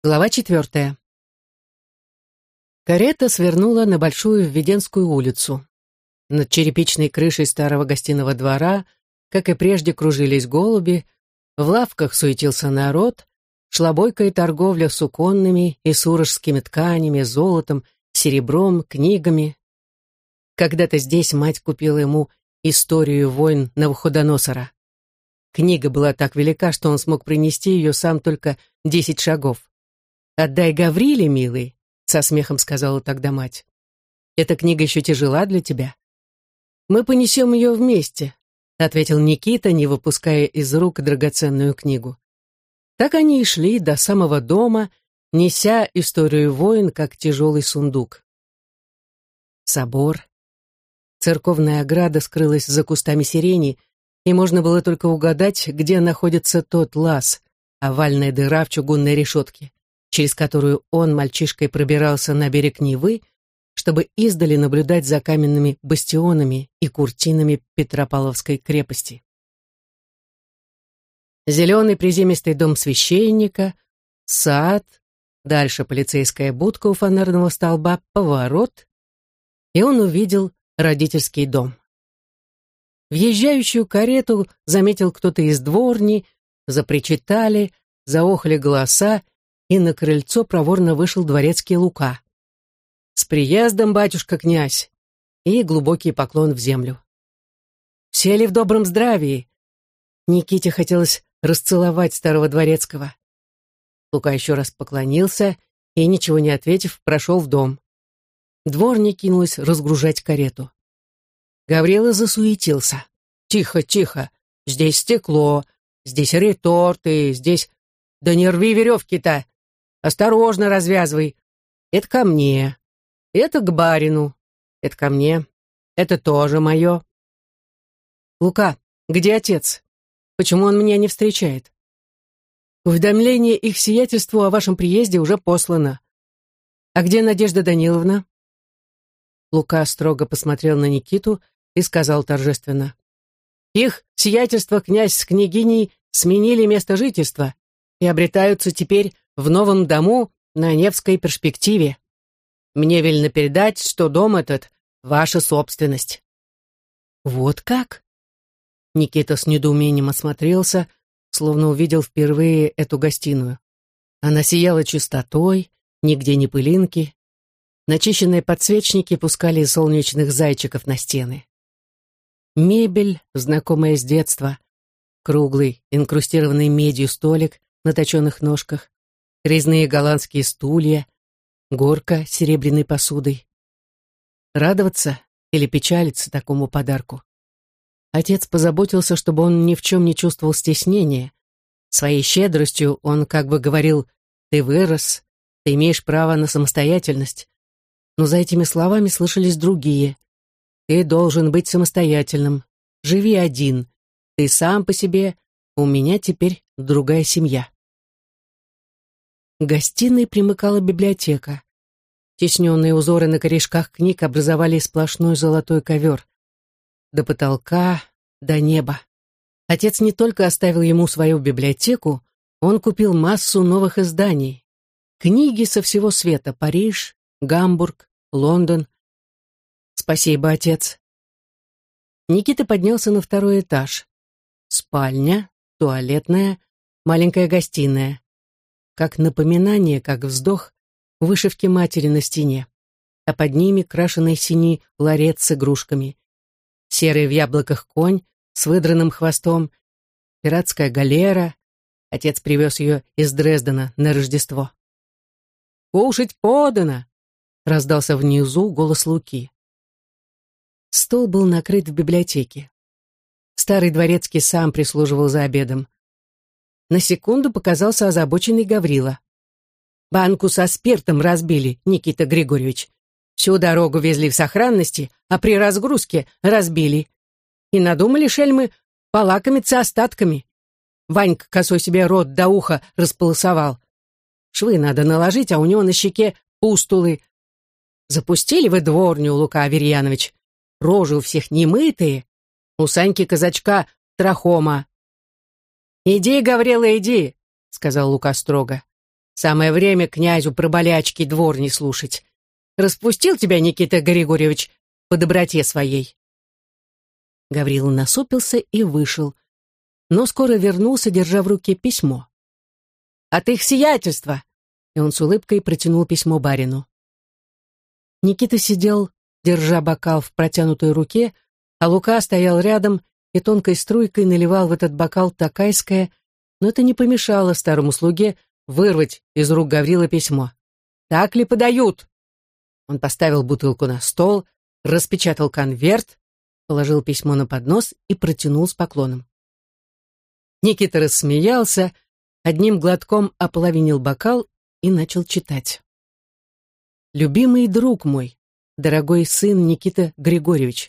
Глава 4. Карета свернула на Большую Введенскую улицу. Над черепичной крышей старого гостиного двора, как и прежде, кружились голуби, в лавках суетился народ, шла бойкая торговля суконными и сурожскими тканями, золотом, серебром, книгами. Когда-то здесь мать купила ему «Историю войн Навуходоносора». Книга была так велика, что он смог принести ее сам только 10 шагов. «Отдай Гавриле, милый», — со смехом сказала тогда мать. «Эта книга еще тяжела для тебя». «Мы понесем ее вместе», — ответил Никита, не выпуская из рук драгоценную книгу. Так они и шли до самого дома, неся историю войн, как тяжелый сундук. Собор. Церковная ограда скрылась за кустами сирени, и можно было только угадать, где находится тот лаз, овальная дыра в чугунной решетке, через которую он, мальчишкой, пробирался на берег Невы, чтобы издали наблюдать за каменными бастионами и куртинами Петропавловской крепости. Зеленый приземистый дом священника, сад, дальше полицейская будка у фонарного столба, поворот, и он увидел родительский дом. Въезжающую карету заметил кто-то из дворни, запричитали, заохали голоса, и на крыльцо проворно вышел дворецкий Лука. «С приездом, батюшка-князь!» И глубокий поклон в землю. «Все ли в добром здравии?» Никите хотелось расцеловать старого дворецкого. Лука еще раз поклонился и, ничего не ответив, прошел в дом. Дворня кинулась разгружать карету. Гаврила засуетился. «Тихо, тихо! Здесь стекло, здесь реторты, здесь... Да не рви веревки-то! Осторожно развязывай! Это ко мне, это к барину, это ко мне, это тоже мое». «Лука, где отец? Почему он меня не встречает?» «Уведомление их сиятельству о вашем приезде уже послано. А где Надежда Даниловна?» Лука строго посмотрел на Никиту и сказал торжественно: «Их сиятельство князь с княгиней сменили место жительства и обретаются теперь в новом дому на Невской перспективе. Мне велено передать, что дом этот — ваша собственность». «Вот как?» Никита с недоумением осмотрелся, словно увидел впервые эту гостиную. Она сияла чистотой, нигде не пылинки. Начищенные подсвечники пускали солнечных зайчиков на стены. Мебель, знакомая с детства, круглый, инкрустированный медью столик на точенных ножках, резные голландские стулья, горка с серебряной посудой. Радоваться или печалиться такому подарку? Отец позаботился, чтобы он ни в чем не чувствовал стеснения. Своей щедростью он как бы говорил: «Ты вырос, ты имеешь право на самостоятельность». Но за этими словами слышались другие: «Ты должен быть самостоятельным, живи один, ты сам по себе, у меня теперь другая семья». К гостиной примыкала библиотека. Тесненные узоры на корешках книг образовали сплошной золотой ковер. До потолка, до неба. Отец не только оставил ему свою библиотеку, он купил массу новых изданий. Книги со всего света: Париж, Гамбург, Лондон. «Спасибо, отец». Никита поднялся на второй этаж. Спальня, туалетная, маленькая гостиная. Как напоминание, как вздох, вышивки матери на стене, а под ними крашеный синий ларец с игрушками. Серый в яблоках конь с выдранным хвостом, пиратская галера. Отец привез ее из Дрездена на Рождество. «Кушать подано!» — раздался внизу голос Луки. Стол был накрыт в библиотеке. Старый дворецкий сам прислуживал за обедом. На секунду показался озабоченный Гаврила. «Банку со спиртом разбили, Никита Григорьевич. Всю дорогу везли в сохранности, а при разгрузке разбили. И надумали шельмы полакомиться остатками. Ванька косой себе рот до уха располосовал. Швы надо наложить, а у него на щеке пустулы. Запустили вы дворню, Лука Аверьянович. Рожи у всех немытые. У Саньки-казачка трахома». «Иди, Гаврила, иди», — сказал Лука строго. Самое время князю про болячки двор не слушать. Распустил тебя Никита Григорьевич по доброте своей». Гаврила насупился и вышел, но скоро вернулся, держа в руке письмо. «От их сиятельства!» И он с улыбкой протянул письмо барину. Никита сидел, держа бокал в протянутой руке, а Лука стоял рядом и тонкой струйкой наливал в этот бокал токайское, но это не помешало старому слуге вырвать из рук Гаврила письмо. «Так ли подают?» Он поставил бутылку на стол, распечатал конверт, положил письмо на поднос и протянул с поклоном. Никита рассмеялся, одним глотком ополовинил бокал и начал читать. «Любимый друг мой, дорогой сын Никита Григорьевич,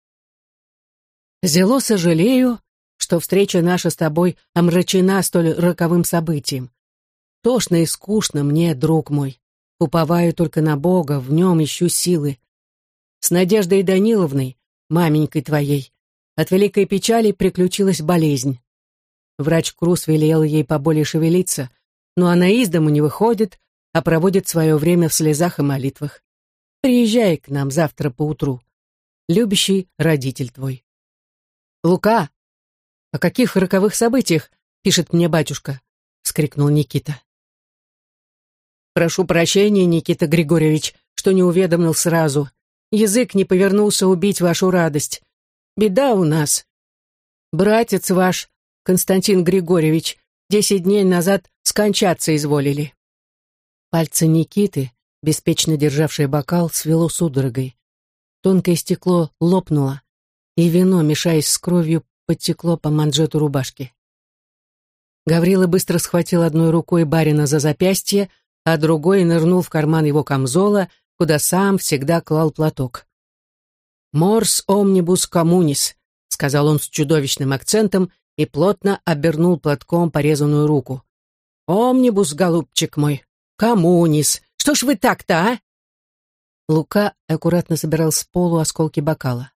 зело сожалею, что встреча наша с тобой омрачена столь роковым событием. Тошно и скучно мне, друг мой. Уповаю только на Бога, в нем ищу силы. С Надеждой Даниловной, маменькой твоей, от великой печали приключилась болезнь. Врач Крус велел ей поболее шевелиться, но она из дому не выходит, а проводит свое время в слезах и молитвах. Приезжай к нам завтра поутру. Любящий родитель твой». «Лука, о каких роковых событиях пишет мне батюшка?» — вскрикнул Никита. «Прошу прощения, Никита Григорьевич, что не уведомил сразу. Язык не повернулся убить вашу радость. Беда у нас. Братец ваш, Константин Григорьевич, 10 дней назад скончаться изволили». Пальцы Никиты, беспечно державшие бокал, свело судорогой. Тонкое стекло лопнуло, и вино, мешаясь с кровью, подтекло по манжету рубашки. Гаврила быстро схватил одной рукой барина за запястье, а другой нырнул в карман его камзола, куда сам всегда клал платок. «Морс омнибус коммунис», — сказал он с чудовищным акцентом и плотно обернул платком порезанную руку. «Омнибус, голубчик мой, коммунис, что ж вы так-то, а?» Лука аккуратно собирал с полу осколки бокала.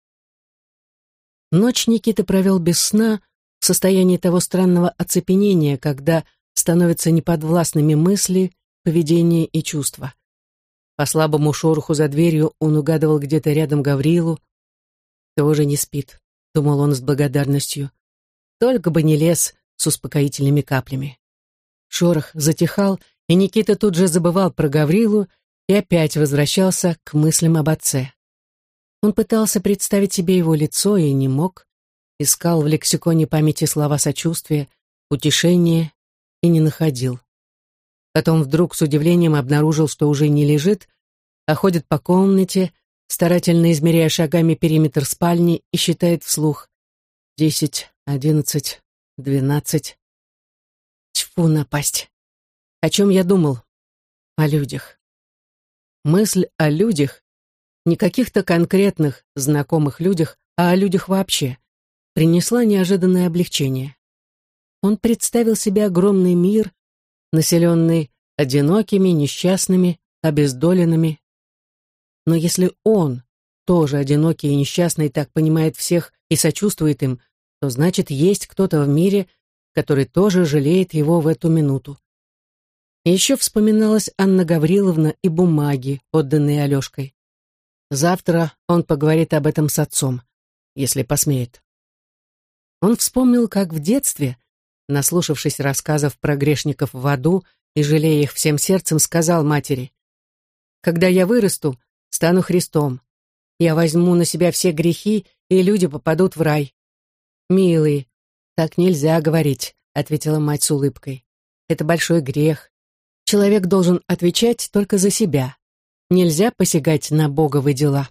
Ночь Никита провел без сна, в состоянии того странного оцепенения, когда становятся неподвластными мысли, поведение и чувства. По слабому шороху за дверью он угадывал где-то рядом Гаврилу. «Тоже не спит», — думал он с благодарностью. «Только бы не лез с успокоительными каплями». Шорох затихал, и Никита тут же забывал про Гаврилу и опять возвращался к мыслям об отце. Он пытался представить себе его лицо и не мог, искал в лексиконе памяти слова сочувствия, утешения и не находил. Потом вдруг с удивлением обнаружил, что уже не лежит, а ходит по комнате, старательно измеряя шагами периметр спальни и считает вслух: 10, 11, 12. Тьфу, напасть! О чем я думал? О людях. Мысль о людях, не каких-то конкретных знакомых людях, а о людях вообще, принесла неожиданное облегчение. Он представил себе огромный мир, населенный одинокими, несчастными, обездоленными. Но если он, тоже одинокий и несчастный, так понимает всех и сочувствует им, то значит, есть кто-то в мире, который тоже жалеет его в эту минуту. И еще вспоминалась Анна Гавриловна и бумаги, отданные Алешкой. Завтра он поговорит об этом с отцом, если посмеет. Он вспомнил, как в детстве, наслушавшись рассказов про грешников в аду и жалея их всем сердцем, сказал матери: «Когда я вырасту, стану Христом. Я возьму на себя все грехи, и люди попадут в рай». «Милый, так нельзя говорить», — ответила мать с улыбкой. «Это большой грех. Человек должен отвечать только за себя. Нельзя посягать на Боговы дела».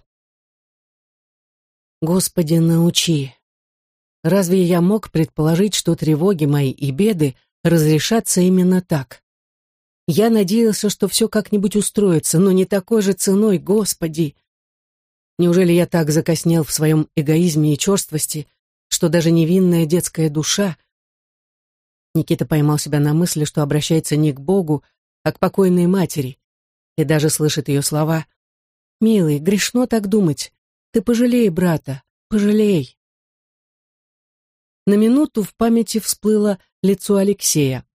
Господи, научи. Разве я мог предположить, что тревоги мои и беды разрешатся именно так? Я надеялся, что все как-нибудь устроится, но не такой же ценой, Господи. Неужели я так закоснел в своем эгоизме и черствости, что даже невинная детская душа... Никита поймал себя на мысли, что обращается не к Богу, а к покойной матери, и даже слышит ее слова: «Милый, грешно так думать. Ты пожалей брата, пожалей». На минуту в памяти всплыло лицо Алексея.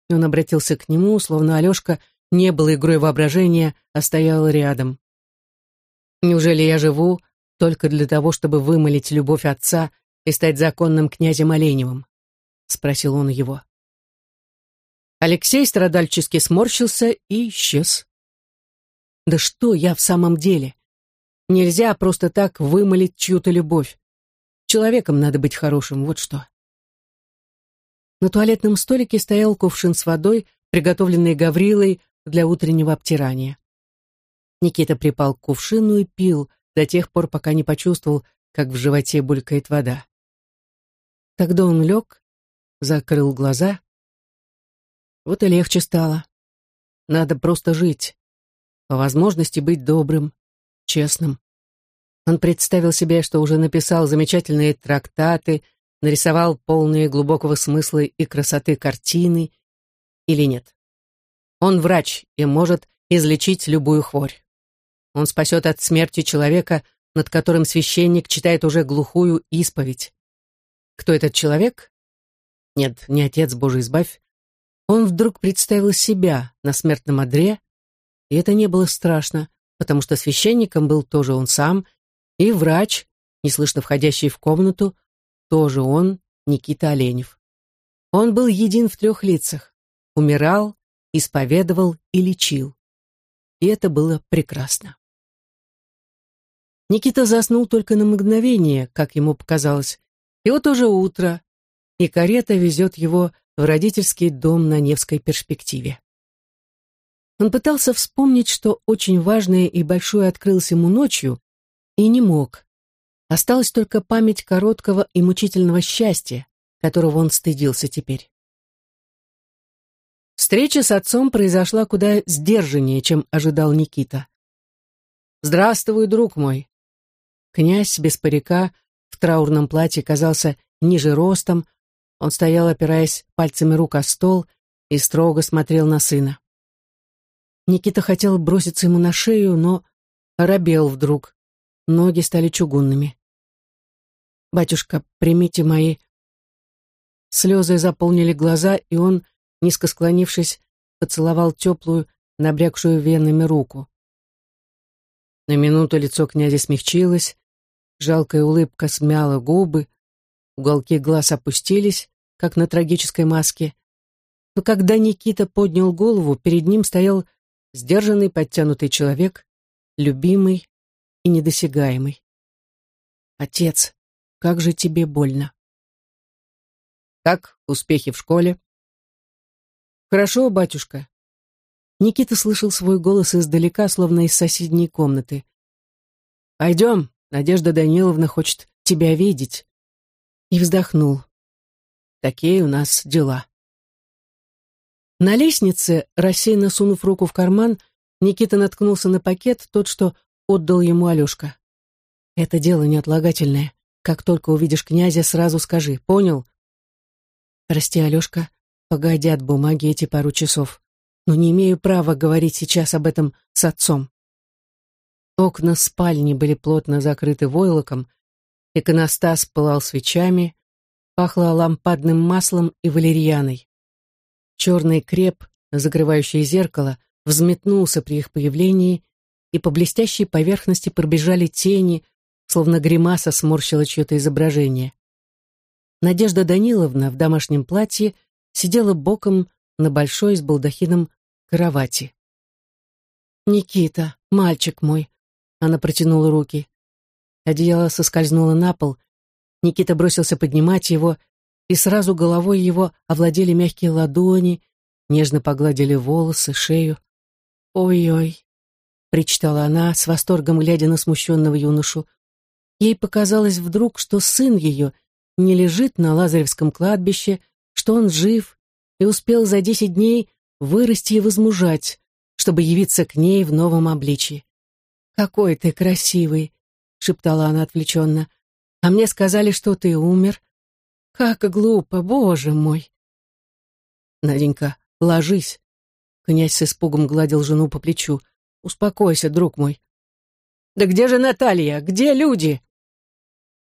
и он обратился к нему, словно Алешка не был игрой воображения, а стоял рядом. «Неужели я живу только для того, чтобы вымолить любовь отца и стать законным князем Оленевым?» — спросил он его. Алексей страдальчески сморщился и исчез. «Да что я в самом деле? Нельзя просто так вымолить чью-то любовь. Человеком надо быть хорошим, вот что». На туалетном столике стоял кувшин с водой, приготовленный Гаврилой для утреннего обтирания. Никита припал к кувшину и пил до тех пор, пока не почувствовал, как в животе булькает вода. Тогда он лег, закрыл глаза. Вот и легче стало. Надо просто жить. По возможности быть добрым, честным. Он представил себе, что уже написал замечательные трактаты, нарисовал полные глубокого смысла и красоты картины. Или нет? Он врач и может излечить любую хворь. Он спасет от смерти человека, над которым священник читает уже глухую исповедь. Кто этот человек? Нет, не Отец Божий избавь. Он вдруг представил себя на смертном одре, и это не было страшно, потому что священником был тоже он сам, и врач, неслышно входящий в комнату, тоже он, Никита Оленев. Он был един в 3 лицах, умирал, исповедовал и лечил. И это было прекрасно. Никита заснул только на мгновение, как ему показалось, и вот уже утро, и карета везет его в родительский дом на Невской перспективе. Он пытался вспомнить, что очень важное и большое открылось ему ночью, и не мог. Осталась только память короткого и мучительного счастья, которого он стыдился теперь. Встреча с отцом произошла куда сдержаннее, чем ожидал Никита. «Здравствуй, друг мой!» Князь без парика в траурном платье казался ниже ростом, он стоял, опираясь пальцами рук о стол, и строго смотрел на сына. Никита хотел броситься ему на шею, но оробел вдруг. Ноги стали чугунными. «Батюшка, примите мои...» Слезы заполнили глаза, и он, низко склонившись, поцеловал теплую, набрякшую венами руку. На минуту лицо князя смягчилось, жалкая улыбка смяла губы, уголки глаз опустились, как на трагической маске. Но когда Никита поднял голову, перед ним стоял сдержанный, подтянутый человек, любимый и недосягаемый. «Отец, как же тебе больно?» «Как успехи в школе?» «Хорошо, батюшка». Никита слышал свой голос издалека, словно из соседней комнаты. «Пойдем, Надежда Даниловна хочет тебя видеть». И вздохнул. «Такие у нас дела». На лестнице, рассеянно сунув руку в карман, Никита наткнулся на пакет, тот, что отдал ему Алешка. «Это дело неотлагательное. Как только увидишь князя, сразу скажи. Понял?» «Прости, Алешка, погоди от бумаги эти пару часов. Но не имею права говорить сейчас об этом с отцом». Окна спальни были плотно закрыты войлоком, иконостас пылал свечами, пахло лампадным маслом и валерьяной. Черный креп, закрывающий зеркало, взметнулся при их появлении, и по блестящей поверхности пробежали тени, словно гримаса сморщила чье-то изображение. Надежда Даниловна в домашнем платье сидела боком на большой с балдахином кровати. «Никита, мальчик мой!» Она протянула руки. Одеяло соскользнуло на пол. Никита бросился поднимать его, и сразу головой его овладели мягкие ладони, нежно погладили волосы, шею. «Ой-ой!» — причитала она, с восторгом глядя на смущенного юношу. Ей показалось вдруг, что сын ее не лежит на Лазаревском кладбище, что он жив и успел за 10 дней вырасти и возмужать, чтобы явиться к ней в новом обличии. «Какой ты красивый!» — шептала она отвлеченно. «А мне сказали, что ты умер. Как глупо, Боже мой!» «Наденька, ложись!» Князь с испугом гладил жену по плечу. «Успокойся, друг мой!» «Да где же Наталья? Где люди?»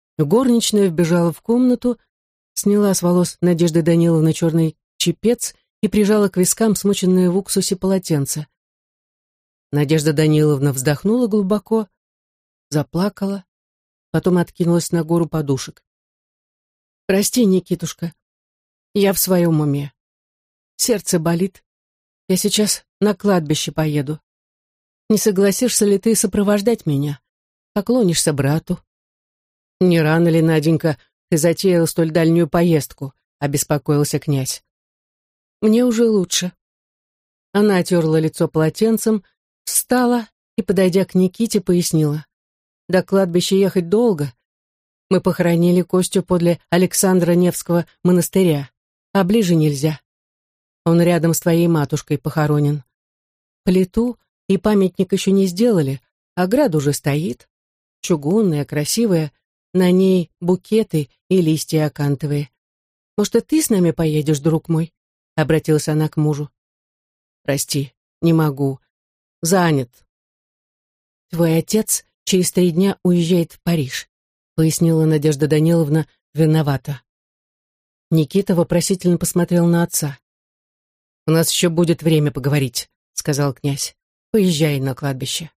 Горничная вбежала в комнату, сняла с волос Надежды Даниловны черный чепец и прижала к вискам смоченное в уксусе полотенце. Надежда Даниловна вздохнула глубоко, заплакала, потом откинулась на гору подушек. «Прости, Никитушка, я в своем уме. Сердце болит. Я сейчас на кладбище поеду. Не согласишься ли ты сопровождать меня? Поклонишься брату?» «Не рано ли, Наденька, ты затеяла столь дальнюю поездку?» — обеспокоился князь. «Мне уже лучше». Она отерла лицо полотенцем, встала и, подойдя к Никите, пояснила. «До кладбища ехать долго. Мы похоронили Костю подле Александра Невского монастыря, а ближе нельзя. Он рядом с твоей матушкой похоронен. Плиту и памятник еще не сделали, а град уже стоит. Чугунная, красивая, на ней букеты и листья акантовые. Может, и ты с нами поедешь, друг мой?» — обратилась она к мужу. «Прости, не могу. Занят». «Твой отец через 3 дня уезжает в Париж», — пояснила Надежда Даниловна виновата. Никита вопросительно посмотрел на отца. «У нас еще будет время поговорить», — сказал князь. «Поезжай на кладбище».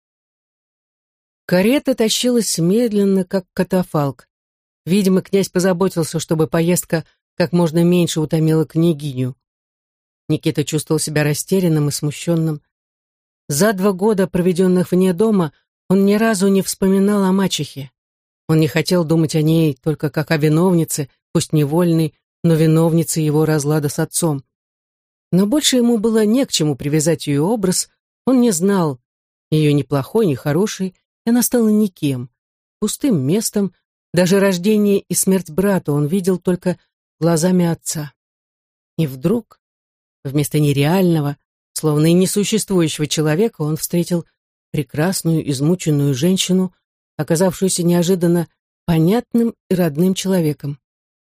Карета тащилась медленно, как катафалк. Видимо, князь позаботился, чтобы поездка как можно меньше утомила княгиню. Никита чувствовал себя растерянным и смущенным. За 2 года, проведенных вне дома, он ни разу не вспоминал о мачехе. Он не хотел думать о ней только как о виновнице, пусть невольной, но виновнице его разлада с отцом. Но больше ему было не к чему привязать ее образ, он не знал ее ни плохой, ни хорошей, и она стала никем, пустым местом, даже рождение и смерть брата он видел только глазами отца. И вдруг, вместо нереального, словно и несуществующего человека, он встретил прекрасную, измученную женщину, оказавшуюся неожиданно понятным и родным человеком.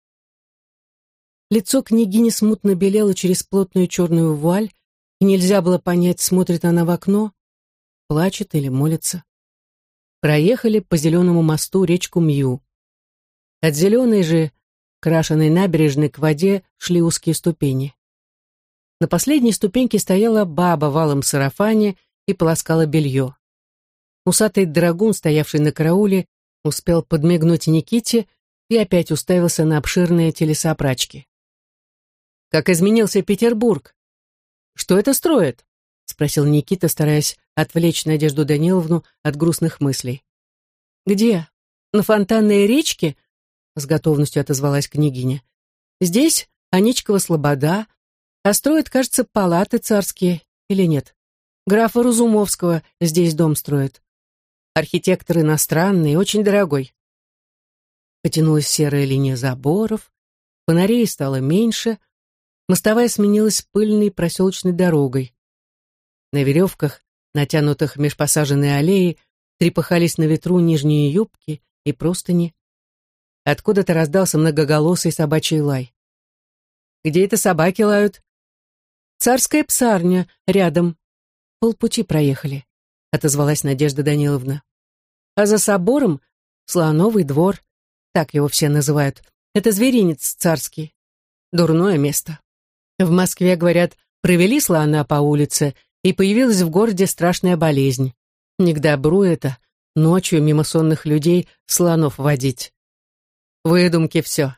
Лицо княгини смутно белело через плотную черную вуаль, и нельзя было понять, смотрит она в окно, плачет или молится. Проехали по зеленому мосту речку Мью. От зеленой же, крашеной набережной к воде шли узкие ступени. На последней ступеньке стояла баба в алом сарафане и полоскала белье. Усатый драгун, стоявший на карауле, успел подмигнуть Никите и опять уставился на обширные телеса прачки. «Как изменился Петербург! Что это строят?» — спросил Никита, стараясь отвлечь Надежду Даниловну от грустных мыслей. «Где? На Фонтанной речке?» — с готовностью отозвалась княгиня. «Здесь Аничкова слобода, а строят, кажется, палаты царские, или нет? Графа Разумовского здесь дом строят. Архитектор иностранный, очень дорогой». Потянулась серая линия заборов, фонарей стало меньше, мостовая сменилась пыльной проселочной дорогой. На веревках, натянутых меж посаженной аллеи, трепыхались на ветру нижние юбки и простыни. Откуда-то раздался многоголосый собачий лай. «Где это собаки лают?» «Царская псарня рядом. Полпути проехали», — отозвалась Надежда Даниловна. «А за собором Слоновый двор, так его все называют. Это зверинец царский. Дурное место. В Москве, говорят, провели слона по улице, и появилась в городе страшная болезнь. Не к добру это, ночью мимо сонных людей слонов водить. Выдумки все.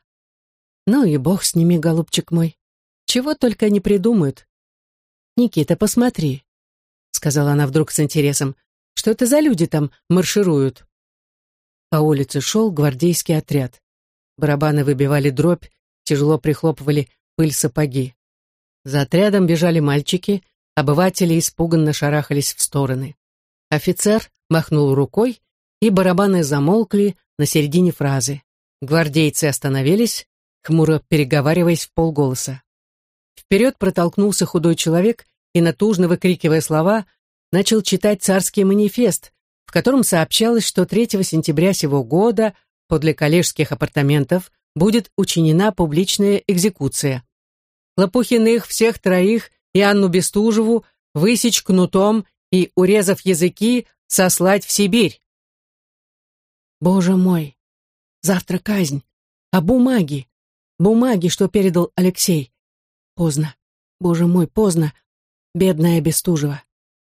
Ну и бог с ними, голубчик мой. Чего только не придумают. Никита, посмотри, сказала она вдруг с интересом, что это за люди там маршируют. По улице шел гвардейский отряд. Барабаны выбивали дробь, тяжело прихлопывали пыль сапоги. За отрядом бежали мальчики, обыватели испуганно шарахались в стороны. Офицер махнул рукой, и барабаны замолкли на середине фразы. Гвардейцы остановились, хмуро переговариваясь в полголоса. Вперед протолкнулся худой человек и, натужно выкрикивая слова, начал читать царский манифест, в котором сообщалось, что 3 сентября сего года подле коллежских апартаментов будет учинена публичная экзекуция. Лопухиных всех 3 и Анну Бестужеву высечь кнутом и, урезав языки, сослать в Сибирь. Боже мой! Завтра казнь. А бумаги? Бумаги, что передал Алексей? Поздно. Боже мой, поздно. Бедная Бестужева.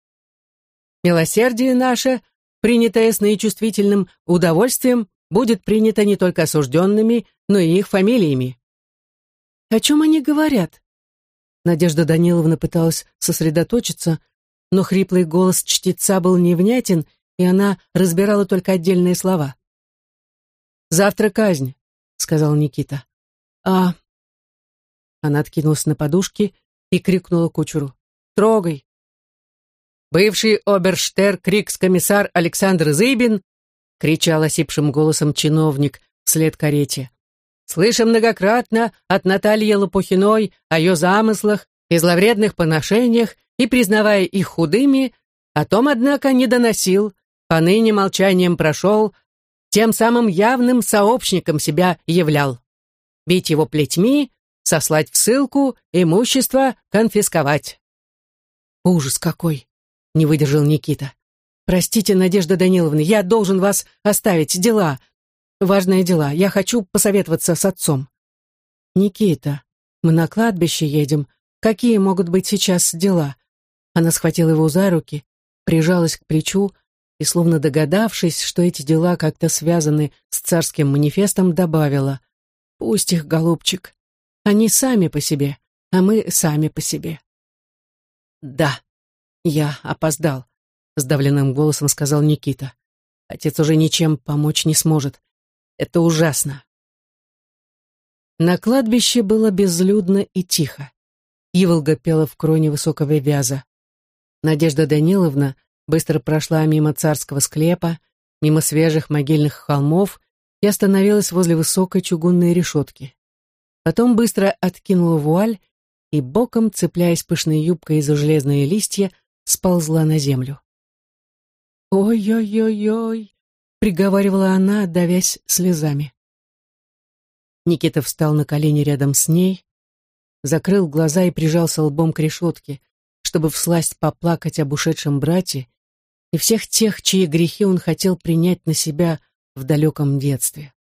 Милосердие наше, принятое с наичувствительным удовольствием, будет принято не только осужденными, но и их фамилиями. О чем они говорят? Надежда Даниловна пыталась сосредоточиться, но хриплый голос чтеца был невнятен, и она разбирала только отдельные слова. «Завтра казнь», — сказал Никита. «А...» Она откинулась на подушки и крикнула кучеру. «Трогай!» «Бывший оберштер-крикс-комиссар Александр Зыбин», — кричал осипшим голосом чиновник вслед карете. «Слышим многократно от Натальи Лопухиной о ее замыслах и зловредных поношениях, и, признавая их худыми, о том, однако, не доносил, поныне молчанием прошел, тем самым явным сообщником себя являл. Бить его плетьми, сослать в ссылку, имущество конфисковать». «Ужас какой!» — не выдержал Никита. «Простите, Надежда Даниловна, я должен вас оставить. Дела. Важные дела. Я хочу посоветоваться с отцом». «Никита, мы на кладбище едем. Какие могут быть сейчас дела?» Она схватила его за руки, прижалась к плечу и, словно догадавшись, что эти дела как-то связаны с царским манифестом, добавила: «Пусть их, голубчик. Они сами по себе, а мы сами по себе». «Да, я опоздал», — сдавленным голосом сказал Никита. «Отец уже ничем помочь не сможет. Это ужасно». На кладбище было безлюдно и тихо. Иволга пела в кроне высокого вяза. Надежда Даниловна быстро прошла мимо царского склепа, мимо свежих могильных холмов и остановилась возле высокой чугунной решетки. Потом быстро откинула вуаль и боком, цепляясь пышной юбкой за железные листья, сползла на землю. «Ой-ой-ой-ой», — приговаривала она, давясь слезами. Никита встал на колени рядом с ней, закрыл глаза и прижался лбом к решетке, чтобы всласть поплакать об ушедшем брате и всех тех, чьи грехи он хотел принять на себя в далеком детстве.